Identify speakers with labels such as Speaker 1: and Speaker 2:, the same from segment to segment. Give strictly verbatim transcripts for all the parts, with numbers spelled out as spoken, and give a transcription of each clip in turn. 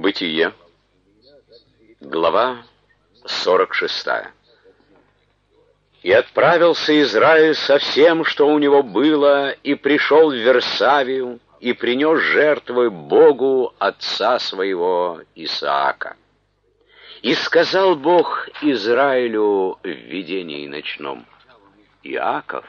Speaker 1: Бытие, глава сорок шестая. «И отправился Израиль со всем, что у него было, и пришел в Версавию, и принес жертвы Богу отца своего Исаака. И сказал Бог Израилю в видении ночном: Иаков,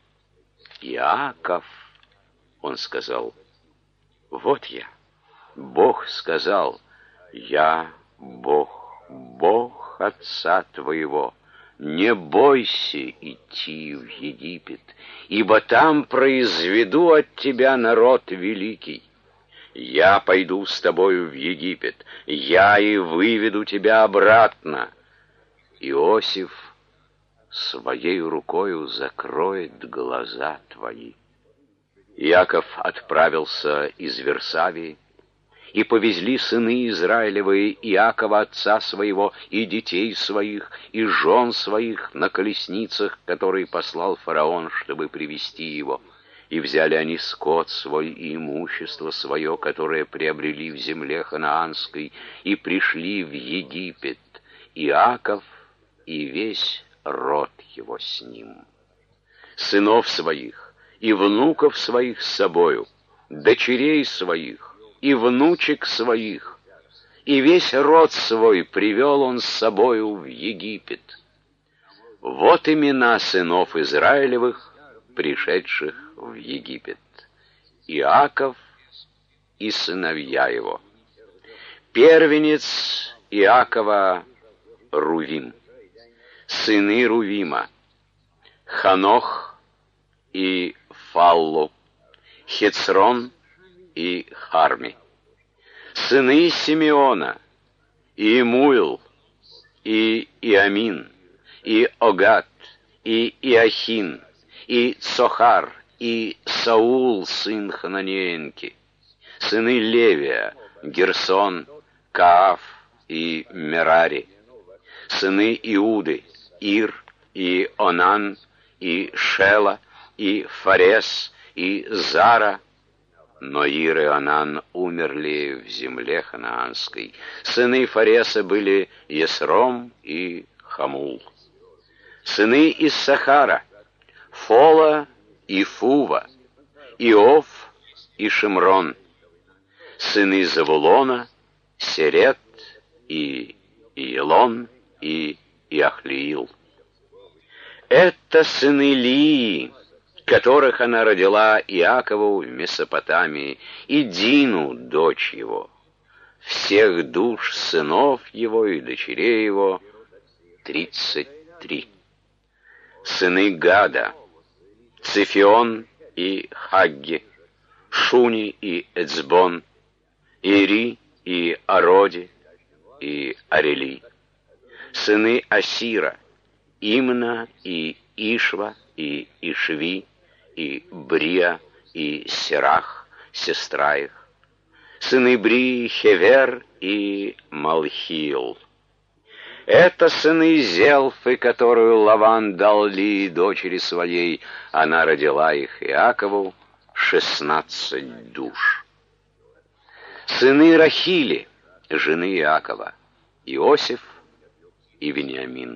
Speaker 1: Иаков. Он сказал: вот я. Бог сказал: я Бог, Бог отца твоего. Не бойся идти в Египет, ибо там произведу от тебя народ великий. Я пойду с тобою в Египет, я и выведу тебя обратно. Иосиф своей рукою закроет глаза твои». Иаков отправился из Версавии, и повезли сыны Израилевы Иакова отца своего, и детей своих, и жен своих на колесницах, которые послал фараон, чтобы привести его. И взяли они скот свой и имущество свое, которое приобрели в земле ханаанской, и пришли в Египет, Иаков и весь род его с ним. Сынов своих и внуков своих с собою, дочерей своих и внучек своих, и весь род свой привел он с собою в Египет. Вот имена сынов Израилевых, пришедших в Египет: Иаков и сыновья его. Первенец Иакова — Рувим. Сыны Рувима: Ханох и Фаллу, Хецрон и Харми. Сыны Симеона: Иемуил, и Иамин, и Огат, и Иохин, и Цохар, и Саул, сын Хананеенки. Сыны Левия: Герсон, Кааф и Мерари. Сыны Иуды: Ир, и Онан, и Шела, и Фарес, и Зара. Но Ир и Онан умерли в земле ханаанской. Сыны Фареса были Есром и Хамул. Сыны Иссахара: Фола и Фува, Иов и Шимрон. Сыны Завулона: Серет и Иелон и Иахлиил. Это сыны Лии, которых она родила Иакову в Месопотамии, и Дину, дочь его. Всех душ сынов его и дочерей его тридцать три. Сыны Гада: Цифион и Хагги, Шуни и Эцбон, Ири и Ароди и Арели. Сыны Асира: Имна и Ишва и Ишви, и Брия, и Серах, сестра их. Сыны Брии: Хевер и Малхиил. Это сыны Зелфы, которую Лаван дал Лии, дочери своей. Она родила их Иакову, шестнадцать душ. Сыны Рахили, жены Иакова: Иосиф и Вениамин.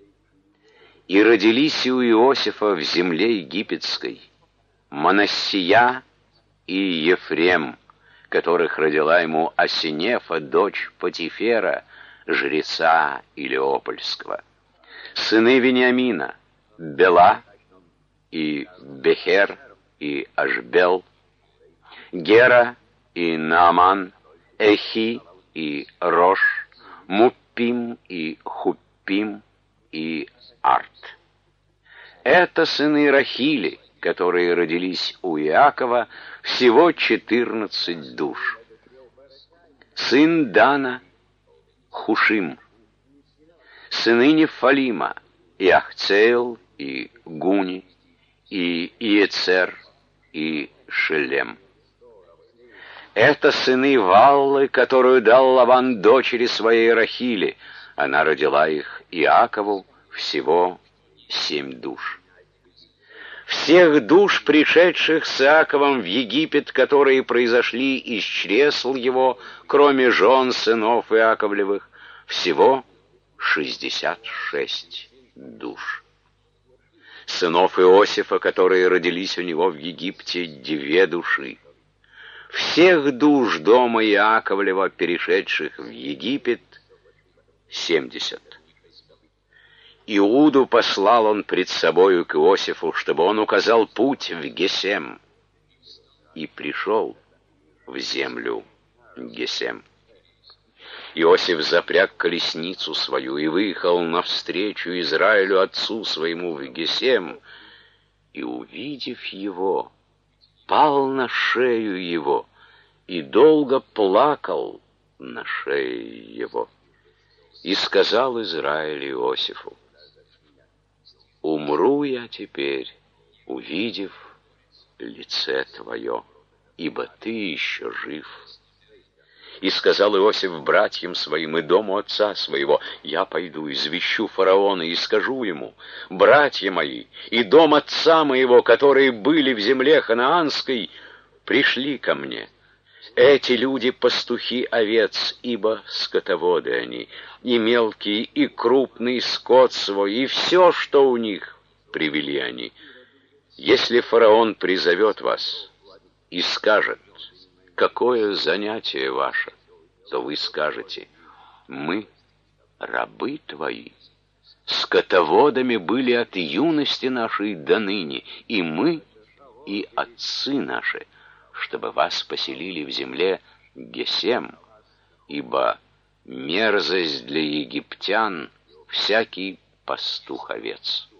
Speaker 1: И родились у Иосифа в земле египетской Манассия и Ефрем, которых родила ему Асинефа, дочь Потифера, жреца Илиопольского. Сыны Вениамина: Бела и Бехер и Ашбел, Гера и Нааман, Эхи и Рош, Муппим и Хуппим и Арт. Это сыны Рахили, которые родились у Иакова, всего четырнадцать душ. Сын Дана: Хушим. Сыны Нефалима: Иахцеил и Гуни, и Иецер, и Шелем. Это сыны Валлы, которую дал Лаван дочери своей Рахили. Она родила их Иакову, всего семь душ. всех душ, пришедших с Иаковом в Египет, которые произошли из чресл его, кроме жен сынов Иаковлевых, всего шестьдесят шесть душ. Сынов Иосифа, которые родились у него в Египте, две души. Всех душ дома Иаковлева, перешедших в Египет, семьдесят. Иуду послал он пред собою к Иосифу, чтобы он указал путь в Гесем, и пришел в землю Гесем. Иосиф запряг колесницу свою и выехал навстречу Израилю отцу своему в Гесем, и, увидев его, пал на шею его и долго плакал на шее его. И сказал Израиль Иосифу: «Умру я теперь, увидев лице твое, ибо ты еще жив». И сказал Иосиф братьям своим и дому отца своего: «Я пойду, извещу фараона и скажу ему: братья мои и дом отца моего, которые были в земле ханаанской, пришли ко мне. Эти люди пастухи овец, ибо скотоводы они, и мелкий, и крупный скот свой, и все, что у них, привели они. Если фараон призовет вас и скажет: какое занятие ваше, то вы скажете: мы рабы твои, скотоводами были от юности нашей до ныне, и мы, и отцы наши, чтобы вас поселили в земле Гесем, ибо мерзость для египтян всякий пастух овец».